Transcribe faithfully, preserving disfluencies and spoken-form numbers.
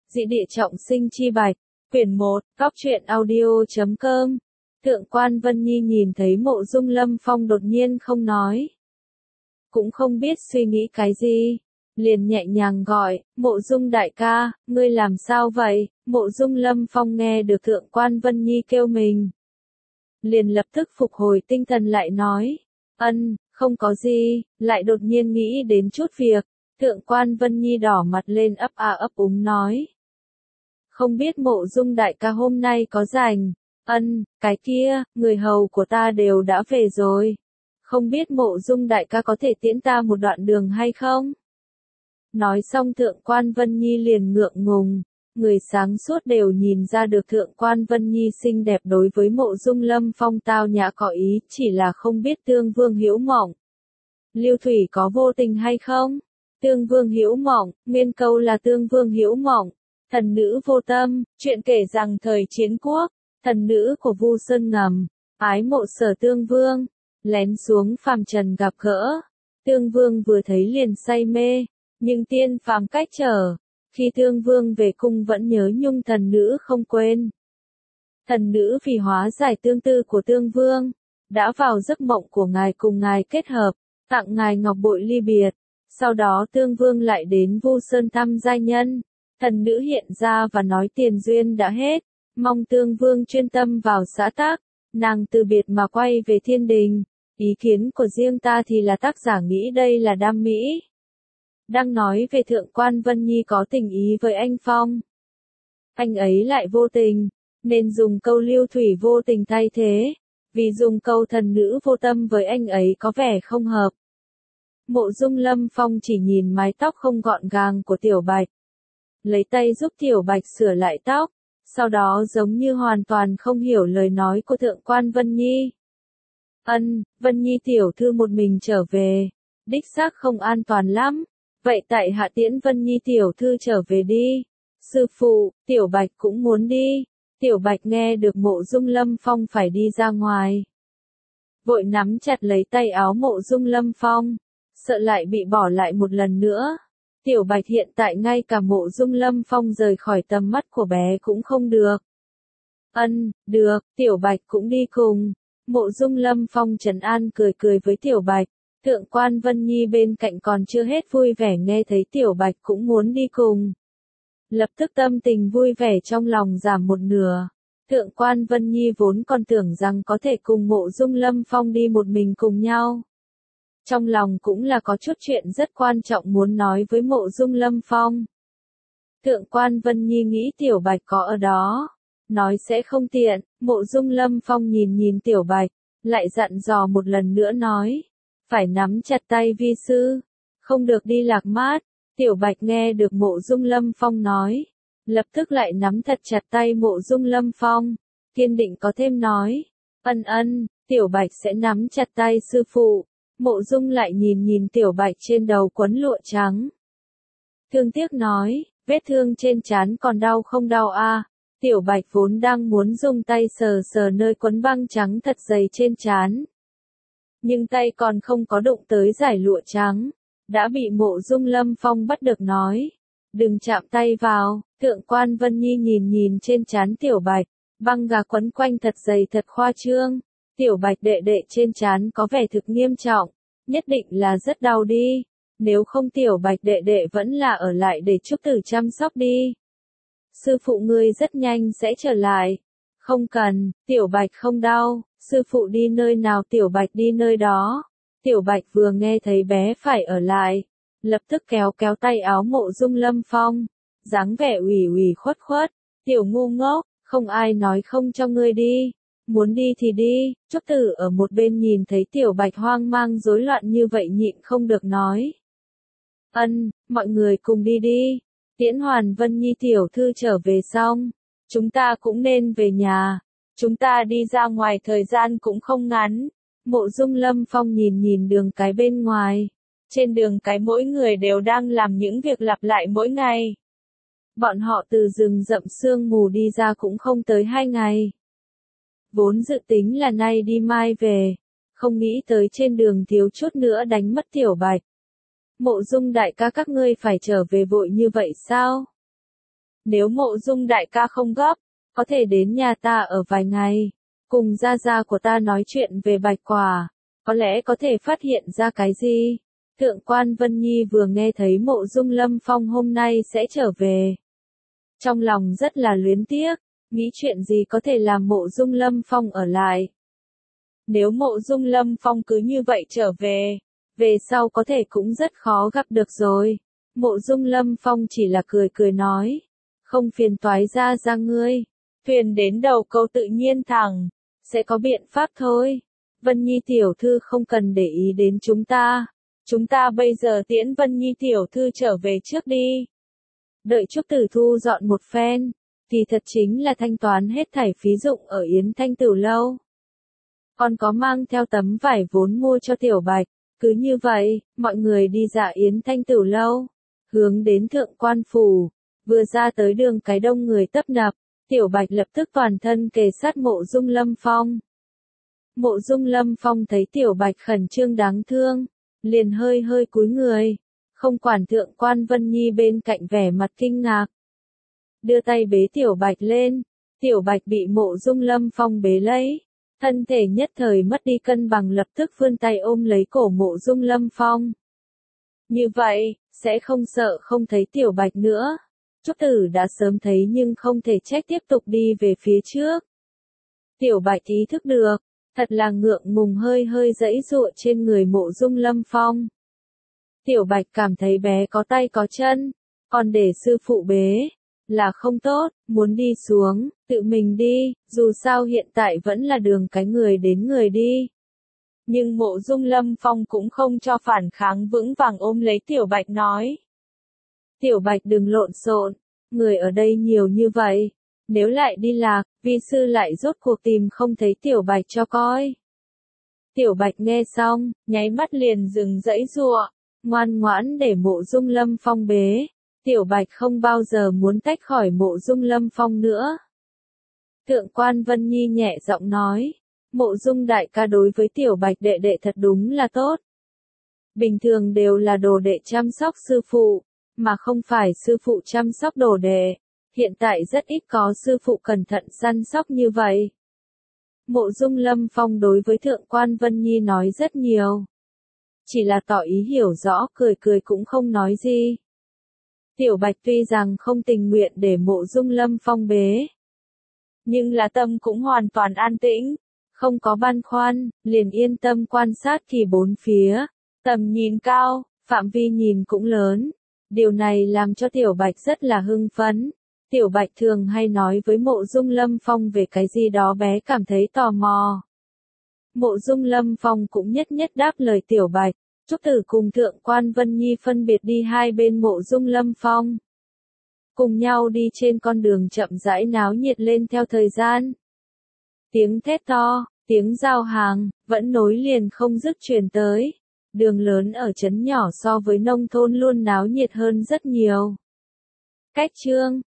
Dị địa trọng sinh chi bạch, quyển một, góc truyện audio chấm com. Thượng quan Vân Nhi nhìn thấy Mộ Dung Lâm Phong đột nhiên không nói. Cũng không biết suy nghĩ cái gì. Liền nhẹ nhàng gọi, Mộ Dung đại ca, ngươi làm sao vậy? Mộ Dung Lâm Phong nghe được Thượng quan Vân Nhi kêu mình. Liền lập tức phục hồi tinh thần lại nói, ân, không có gì, lại đột nhiên nghĩ đến chút việc. Thượng quan Vân Nhi đỏ mặt lên ấp a ấp úng nói. Không biết Mộ Dung đại ca hôm nay có rảnh, ân, cái kia, người hầu của ta đều đã về rồi. Không biết Mộ Dung đại ca có thể tiễn ta một đoạn đường hay không? Nói xong Thượng quan Vân Nhi liền ngượng ngùng, người sáng suốt đều nhìn ra được Thượng quan Vân Nhi xinh đẹp đối với Mộ Dung Lâm Phong tao nhã có ý, chỉ là không biết Tương Vương Hữu Mộng. Lưu Thủy có vô tình hay không? Tương Vương Hữu Mộng, nguyên câu là Tương Vương Hữu Mộng, thần nữ vô tâm, chuyện kể rằng thời chiến quốc, thần nữ của Vu Sơn Ngầm, ái mộ Sở Tương Vương, lén xuống phàm trần gặp gỡ. Tương Vương vừa thấy liền say mê, nhưng tiên phàm cách trở, khi Tương Vương về cung vẫn nhớ nhung thần nữ không quên. Thần nữ vì hóa giải tương tư của Tương Vương, đã vào giấc mộng của ngài cùng ngài kết hợp, tặng ngài ngọc bội ly biệt. Sau đó Tương Vương lại đến Vu Sơn thăm giai nhân. Thần nữ hiện ra và nói tiền duyên đã hết, mong Tương Vương chuyên tâm vào xã tắc. Nàng từ biệt mà quay về thiên đình. Ý kiến của riêng ta thì là tác giả nghĩ đây là đam mỹ. Đang nói về Thượng quan Vân Nhi có tình ý với anh Phong. Anh ấy lại vô tình, nên dùng câu Lưu Thủy vô tình thay thế. Vì dùng câu thần nữ vô tâm với anh ấy có vẻ không hợp. Mộ Dung Lâm Phong chỉ nhìn mái tóc không gọn gàng của Tiểu Bạch. Lấy tay giúp Tiểu Bạch sửa lại tóc, sau đó giống như hoàn toàn không hiểu lời nói của Thượng quan Vân Nhi. Ân, Vân Nhi tiểu thư một mình trở về, đích xác không an toàn lắm, vậy tại hạ tiễn Vân Nhi tiểu thư trở về đi. Sư phụ, Tiểu Bạch cũng muốn đi. Tiểu Bạch nghe được Mộ Dung Lâm Phong phải đi ra ngoài, vội nắm chặt lấy tay áo Mộ Dung Lâm Phong, sợ lại bị bỏ lại một lần nữa. Tiểu Bạch hiện tại ngay cả Mộ Dung Lâm Phong rời khỏi tầm mắt của bé cũng không được. Ân, được, Tiểu Bạch cũng đi cùng. Mộ Dung Lâm Phong trấn an cười cười với Tiểu Bạch. Thượng quan Vân Nhi bên cạnh còn chưa hết vui vẻ nghe thấy Tiểu Bạch cũng muốn đi cùng. Lập tức tâm tình vui vẻ trong lòng giảm một nửa. Thượng quan Vân Nhi vốn còn tưởng rằng có thể cùng Mộ Dung Lâm Phong đi một mình cùng nhau. Trong lòng cũng là có chút chuyện rất quan trọng muốn nói với Mộ Dung Lâm Phong. Thượng quan Vân Nhi nghĩ Tiểu Bạch có ở đó, nói sẽ không tiện. Mộ Dung Lâm Phong nhìn nhìn Tiểu Bạch, lại dặn dò một lần nữa nói, phải nắm chặt tay vi sư, không được đi lạc mát. Tiểu Bạch nghe được Mộ Dung Lâm Phong nói, lập tức lại nắm thật chặt tay Mộ Dung Lâm Phong, kiên định có thêm nói, ân ân, Tiểu Bạch sẽ nắm chặt tay sư phụ. Mộ Dung lại nhìn nhìn Tiểu Bạch trên đầu quấn lụa trắng. Thương tiếc nói, vết thương trên trán còn đau không đau a? Tiểu Bạch vốn đang muốn dùng tay sờ sờ nơi quấn băng trắng thật dày trên trán. Nhưng tay còn không có đụng tới dải lụa trắng, đã bị Mộ Dung Lâm Phong bắt được nói, đừng chạm tay vào. Thượng quan Vân Nhi nhìn nhìn trên trán Tiểu Bạch, băng gạc quấn quanh thật dày thật khoa trương. Tiểu Bạch đệ đệ trên trán có vẻ thực nghiêm trọng, nhất định là rất đau đi, nếu không Tiểu Bạch đệ đệ vẫn là ở lại để Trúc Tử chăm sóc đi. Sư phụ ngươi rất nhanh sẽ trở lại. Không cần, Tiểu Bạch không đau, sư phụ đi nơi nào Tiểu Bạch đi nơi đó. Tiểu Bạch vừa nghe thấy bé phải ở lại, lập tức kéo kéo tay áo Mộ Dung Lâm Phong, dáng vẻ ủy ủy khuất khuất, Tiểu ngu ngốc, không ai nói không cho ngươi đi. Muốn đi thì đi. Trúc Tử ở một bên nhìn thấy Tiểu Bạch hoang mang rối loạn như vậy nhịn không được nói. Ân, mọi người cùng đi đi. Tiễn Hoàn Vân Nhi tiểu thư trở về xong, chúng ta cũng nên về nhà. Chúng ta đi ra ngoài thời gian cũng không ngắn. Mộ Dung Lâm Phong nhìn nhìn đường cái bên ngoài. Trên đường cái mỗi người đều đang làm những việc lặp lại mỗi ngày. Bọn họ từ rừng rậm sương mù đi ra cũng không tới hai ngày. Vốn dự tính là nay đi mai về, không nghĩ tới trên đường thiếu chút nữa đánh mất Tiểu Bạch. Mộ Dung đại ca các ngươi phải trở về vội như vậy sao? Nếu Mộ Dung đại ca không gấp, có thể đến nhà ta ở vài ngày, cùng gia gia của ta nói chuyện về bạch quả, có lẽ có thể phát hiện ra cái gì. Thượng quan Vân Nhi vừa nghe thấy Mộ Dung Lâm Phong hôm nay sẽ trở về. Trong lòng rất là luyến tiếc, nghĩ chuyện gì có thể làm Mộ Dung Lâm Phong ở lại. Nếu Mộ Dung Lâm Phong cứ như vậy trở về, về sau có thể cũng rất khó gặp được rồi. Mộ Dung Lâm Phong chỉ là cười cười nói, không phiền toái ra ra ngươi, thuyền đến đầu câu tự nhiên thẳng, sẽ có biện pháp thôi. Vân Nhi tiểu thư không cần để ý đến chúng ta, chúng ta bây giờ tiễn Vân Nhi tiểu thư trở về trước đi. Đợi Trúc Tử Thu dọn một phen, thì thật chính là thanh toán hết thảy phí dụng ở Yến Thanh Tử lâu. Còn có mang theo tấm vải vốn mua cho Tiểu Bạch, cứ như vậy, mọi người đi dạo Yến Thanh Tử lâu, hướng đến Thượng Quan Phủ, vừa ra tới đường cái đông người tấp nập, Tiểu Bạch lập tức toàn thân kề sát Mộ Dung Lâm Phong. Mộ Dung Lâm Phong thấy Tiểu Bạch khẩn trương đáng thương, liền hơi hơi cúi người, không quản Thượng quan Vân Nhi bên cạnh vẻ mặt kinh ngạc. Đưa tay bế Tiểu Bạch lên, Tiểu Bạch bị Mộ Dung Lâm Phong bế lấy, thân thể nhất thời mất đi cân bằng lập tức vươn tay ôm lấy cổ Mộ Dung Lâm Phong. Như vậy, sẽ không sợ không thấy Tiểu Bạch nữa. Trúc Tử đã sớm thấy nhưng không thể trách tiếp tục đi về phía trước. Tiểu Bạch ý thức được, thật là ngượng ngùng hơi hơi giãy giụa trên người Mộ Dung Lâm Phong. Tiểu Bạch cảm thấy bé có tay có chân, còn để sư phụ bế, là không tốt, muốn đi xuống, tự mình đi, dù sao hiện tại vẫn là đường cái người đến người đi. Nhưng Mộ Dung Lâm Phong cũng không cho phản kháng vững vàng ôm lấy Tiểu Bạch nói. Tiểu Bạch đừng lộn xộn, người ở đây nhiều như vậy, nếu lại đi lạc, vi sư lại rốt cuộc tìm không thấy Tiểu Bạch cho coi. Tiểu Bạch nghe xong, nháy mắt liền dừng giãy giụa, ngoan ngoãn để Mộ Dung Lâm Phong bế. Tiểu Bạch không bao giờ muốn tách khỏi Mộ Dung Lâm Phong nữa. Thượng quan Vân Nhi nhẹ giọng nói, Mộ Dung đại ca đối với Tiểu Bạch đệ đệ thật đúng là tốt. Bình thường đều là đồ đệ chăm sóc sư phụ, mà không phải sư phụ chăm sóc đồ đệ. Hiện tại rất ít có sư phụ cẩn thận săn sóc như vậy. Mộ Dung Lâm Phong đối với Thượng quan Vân Nhi nói rất nhiều. Chỉ là tỏ ý hiểu rõ, cười cười cũng không nói gì. Tiểu Bạch tuy rằng không tình nguyện để Mộ Dung Lâm Phong bế, nhưng là tâm cũng hoàn toàn an tĩnh, không có băn khoăn, liền yên tâm quan sát kỳ bốn phía, tầm nhìn cao, phạm vi nhìn cũng lớn. Điều này làm cho Tiểu Bạch rất là hưng phấn. Tiểu Bạch thường hay nói với Mộ Dung Lâm Phong về cái gì đó bé cảm thấy tò mò. Mộ Dung Lâm Phong cũng nhất nhất đáp lời Tiểu Bạch. Trúc Tử cùng Thượng quan Vân Nhi phân biệt đi hai bên Mộ Dung Lâm Phong. Cùng nhau đi trên con đường chậm rãi náo nhiệt lên theo thời gian. Tiếng thét to, tiếng giao hàng, vẫn nối liền không dứt truyền tới. Đường lớn ở trấn nhỏ so với nông thôn luôn náo nhiệt hơn rất nhiều. Cách chương